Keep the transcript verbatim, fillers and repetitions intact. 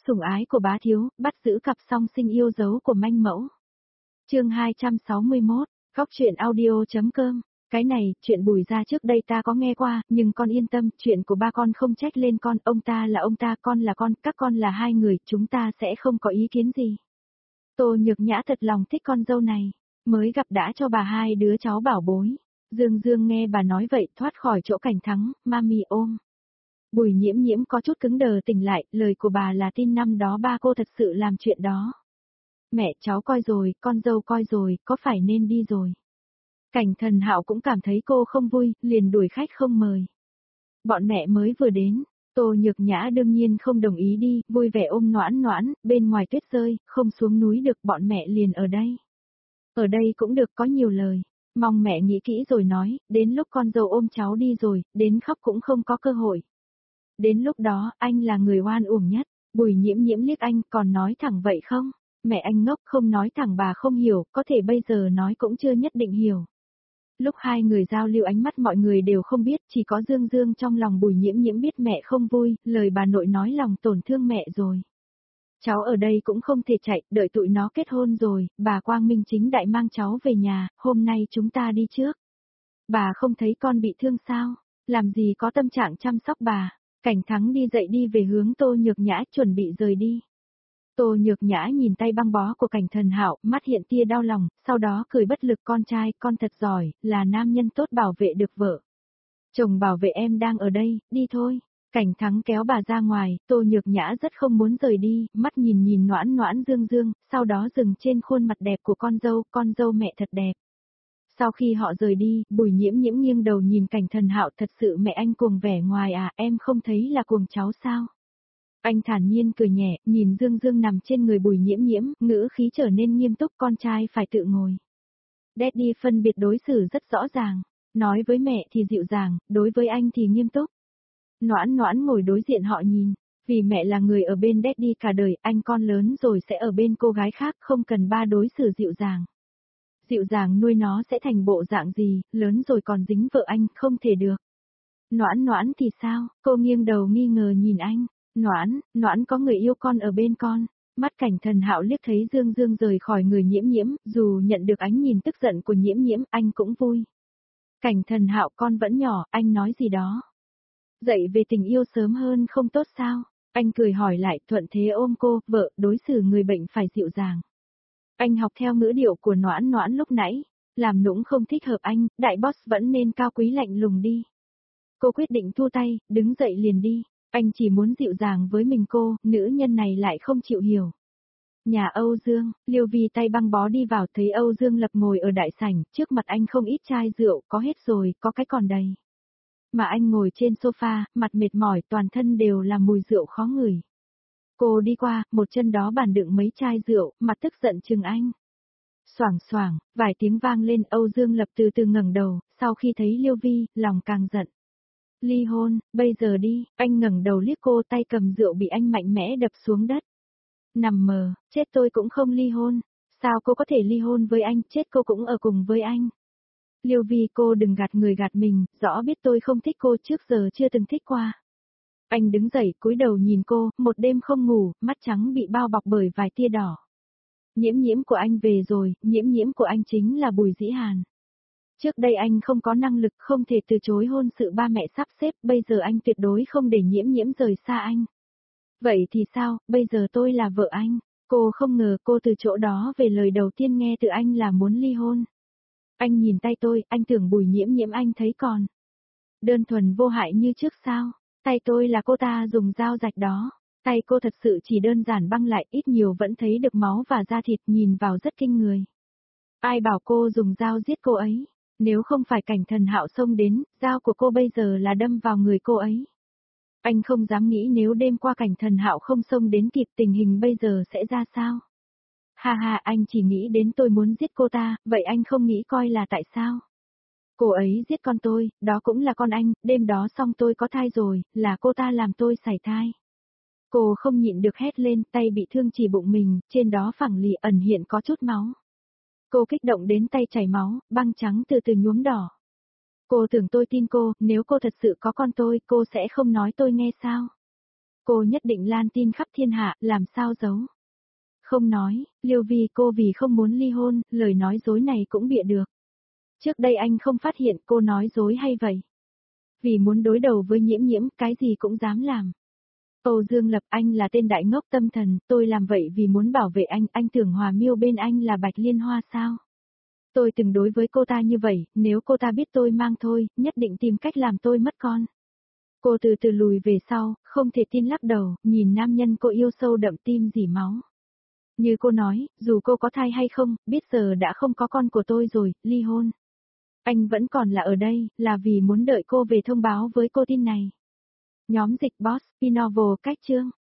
Sủng ái của bá thiếu, bắt giữ cặp song sinh yêu dấu của manh mẫu. Chương hai trăm sáu mươi mốt, góc truyện audio.com. Cái này, chuyện Bùi gia trước đây ta có nghe qua, nhưng con yên tâm, chuyện của ba con không trách lên con, ông ta là ông ta, con là con, các con là hai người, chúng ta sẽ không có ý kiến gì. Tô Nhược Nhã thật lòng thích con dâu này, mới gặp đã cho bà hai đứa cháu bảo bối. Dương Dương nghe bà nói vậy thoát khỏi chỗ Cảnh Thắng, mami ôm. Bùi Nhiễm Nhiễm có chút cứng đờ tỉnh lại, lời của bà là tin năm đó ba cô thật sự làm chuyện đó. Mẹ cháu coi rồi, con dâu coi rồi, có phải nên đi rồi. Cảnh Thần Hạo cũng cảm thấy cô không vui, liền đuổi khách không mời. Bọn mẹ mới vừa đến, Tô Nhược Nhã đương nhiên không đồng ý đi, vui vẻ ôm Noãn Noãn, bên ngoài tuyết rơi, không xuống núi được, bọn mẹ liền ở đây. Ở đây cũng được, có nhiều lời. Mong mẹ nghĩ kỹ rồi nói, đến lúc con dâu ôm cháu đi rồi, đến khóc cũng không có cơ hội. Đến lúc đó, anh là người oan uổng nhất. Bùi Nhiễm Nhiễm liếc anh, còn nói thẳng vậy không? Mẹ anh ngốc, không nói thẳng bà không hiểu, có thể bây giờ nói cũng chưa nhất định hiểu. Lúc hai người giao lưu ánh mắt mọi người đều không biết, chỉ có Dương Dương trong lòng Bùi Nhiễm Nhiễm biết mẹ không vui, lời bà nội nói lòng tổn thương mẹ rồi. Cháu ở đây cũng không thể chạy, đợi tụi nó kết hôn rồi, bà Quang Minh chính đại mang cháu về nhà, hôm nay chúng ta đi trước. Bà không thấy con bị thương sao? Làm gì có tâm trạng chăm sóc bà? Cảnh Thắng đi dậy đi về hướng Tô Nhược Nhã chuẩn bị rời đi. Tô Nhược Nhã nhìn tay băng bó của Cảnh Thần Hạo, mắt hiện tia đau lòng, sau đó cười bất lực, con trai, con thật giỏi, là nam nhân tốt bảo vệ được vợ. Chồng bảo vệ em đang ở đây, đi thôi. Cảnh Thắng kéo bà ra ngoài, Tô Nhược Nhã rất không muốn rời đi, mắt nhìn nhìn Noãn Noãn Dương Dương, sau đó dừng trên khuôn mặt đẹp của con dâu, con dâu mẹ thật đẹp. Sau khi họ rời đi, Bùi Nhiễm Nhiễm nghiêng đầu nhìn Cảnh Thần Hạo, thật sự mẹ anh cuồng vẻ ngoài à, em không thấy là cuồng cháu sao? Anh thản nhiên cười nhẹ, nhìn Dương Dương nằm trên người Bùi Nhiễm Nhiễm, ngữ khí trở nên nghiêm túc, con trai phải tự ngồi. Daddy phân biệt đối xử rất rõ ràng, nói với mẹ thì dịu dàng, đối với anh thì nghiêm túc. Noãn Noãn ngồi đối diện họ nhìn, vì mẹ là người ở bên Daddy cả đời, anh con lớn rồi sẽ ở bên cô gái khác, không cần ba đối xử dịu dàng. Dịu dàng nuôi nó sẽ thành bộ dạng gì, lớn rồi còn dính vợ anh, không thể được. Noãn Noãn thì sao, cô nghiêng đầu nghi ngờ nhìn anh. Noãn, Noãn có người yêu con ở bên con. Mắt Cảnh Thần Hạo liếc thấy Dương Dương rời khỏi người Nhiễm Nhiễm, dù nhận được ánh nhìn tức giận của Nhiễm Nhiễm, anh cũng vui. Cảnh Thần Hạo, con vẫn nhỏ, anh nói gì đó. Dạy về tình yêu sớm hơn không tốt sao? Anh cười hỏi lại, thuận thế ôm cô, vợ, đối xử người bệnh phải dịu dàng. Anh học theo ngữ điệu của Noãn Noãn lúc nãy, làm nũng không thích hợp anh, đại boss vẫn nên cao quý lạnh lùng đi. Cô quyết định thu tay, đứng dậy liền đi. Anh chỉ muốn dịu dàng với mình cô, nữ nhân này lại không chịu hiểu. Nhà Âu Dương, Liêu Vi tay băng bó đi vào, thấy Âu Dương Lập ngồi ở đại sảnh, trước mặt anh không ít chai rượu, có hết rồi, có cái còn đầy. Mà anh ngồi trên sofa, mặt mệt mỏi, toàn thân đều là mùi rượu khó ngửi. Cô đi qua, một chân đó bàn đựng mấy chai rượu, mặt tức giận chừng anh. Xoảng xoảng, vài tiếng vang lên, Âu Dương Lập từ từ ngẩng đầu, sau khi thấy Liêu Vi, lòng càng giận. Ly hôn, bây giờ đi, anh ngẩng đầu liếc cô, tay cầm rượu bị anh mạnh mẽ đập xuống đất. Nằm mờ, chết tôi cũng không ly hôn, sao cô có thể ly hôn với anh, chết cô cũng ở cùng với anh. Liêu Vi, cô đừng gạt người gạt mình, rõ biết tôi không thích cô, trước giờ chưa từng thích qua. Anh đứng dậy, cúi đầu nhìn cô, một đêm không ngủ, mắt trắng bị bao bọc bởi vài tia đỏ. Nhiễm Nhiễm của anh về rồi, Nhiễm Nhiễm của anh chính là Bùi Dĩ Hàn. Trước đây anh không có năng lực, không thể từ chối hôn sự ba mẹ sắp xếp, bây giờ anh tuyệt đối không để Nhiễm Nhiễm rời xa anh. Vậy thì sao, bây giờ tôi là vợ anh, cô không ngờ cô từ chỗ đó về lời đầu tiên nghe từ anh là muốn ly hôn. Anh nhìn tay tôi, anh tưởng Bùi Nhiễm Nhiễm anh thấy còn đơn thuần vô hại như trước sao, tay tôi là cô ta dùng dao rạch đó, tay cô thật sự chỉ đơn giản băng lại, ít nhiều vẫn thấy được máu và da thịt, nhìn vào rất kinh người. Ai bảo cô dùng dao giết cô ấy? Nếu không phải Cảnh Thần Hạo xông đến, dao của cô bây giờ là đâm vào người cô ấy. Anh không dám nghĩ nếu đêm qua Cảnh Thần Hạo không xông đến kịp, tình hình bây giờ sẽ ra sao. Ha ha, anh chỉ nghĩ đến tôi muốn giết cô ta, vậy anh không nghĩ coi là tại sao. Cô ấy giết con tôi, đó cũng là con anh, đêm đó xong tôi có thai rồi, là cô ta làm tôi sảy thai. Cô không nhịn được hét lên, tay bị thương chỉ bụng mình, trên đó phẳng lì ẩn hiện có chút máu. Cô kích động đến tay chảy máu, băng trắng từ từ nhuốm đỏ. Cô tưởng tôi tin cô, nếu cô thật sự có con tôi, cô sẽ không nói tôi nghe sao? Cô nhất định lan tin khắp thiên hạ, làm sao giấu. Không nói, Liêu Vi cô vì không muốn ly hôn, lời nói dối này cũng bịa được. Trước đây anh không phát hiện cô nói dối hay vậy. Vì muốn đối đầu với Nhiễm Nhiễm, cái gì cũng dám làm. Âu Dương Lập, anh là tên đại ngốc tâm thần, tôi làm vậy vì muốn bảo vệ anh, anh tưởng Hòa Miêu bên anh là Bạch Liên Hoa sao? Tôi từng đối với cô ta như vậy, nếu cô ta biết tôi mang thôi, nhất định tìm cách làm tôi mất con. Cô từ từ lùi về sau, không thể tin lắc đầu, nhìn nam nhân cô yêu sâu đậm tim dỉ máu. Như cô nói, dù cô có thai hay không, biết giờ đã không có con của tôi rồi, ly hôn. Anh vẫn còn là ở đây, là vì muốn đợi cô về thông báo với cô tin này. Nhóm dịch Boss, Pinovo cách chương.